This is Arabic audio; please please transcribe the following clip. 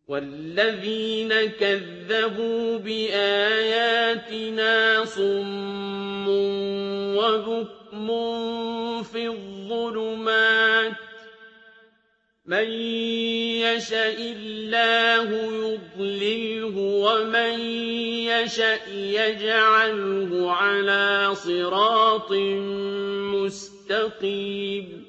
وَالَّذِينَ كَذَّبُوا بِآيَاتِنَا صُمٌّ وَبُكْمٌ فِي الظُّلُمَاتِ ۗ مَن يَشَإِ اللَّهُ يُضْلِلْهُ وَمَن يَشَأْ يَجْعَلْهُ عَلَىٰ صِرَاطٍ مُّسْتَقِيمٍ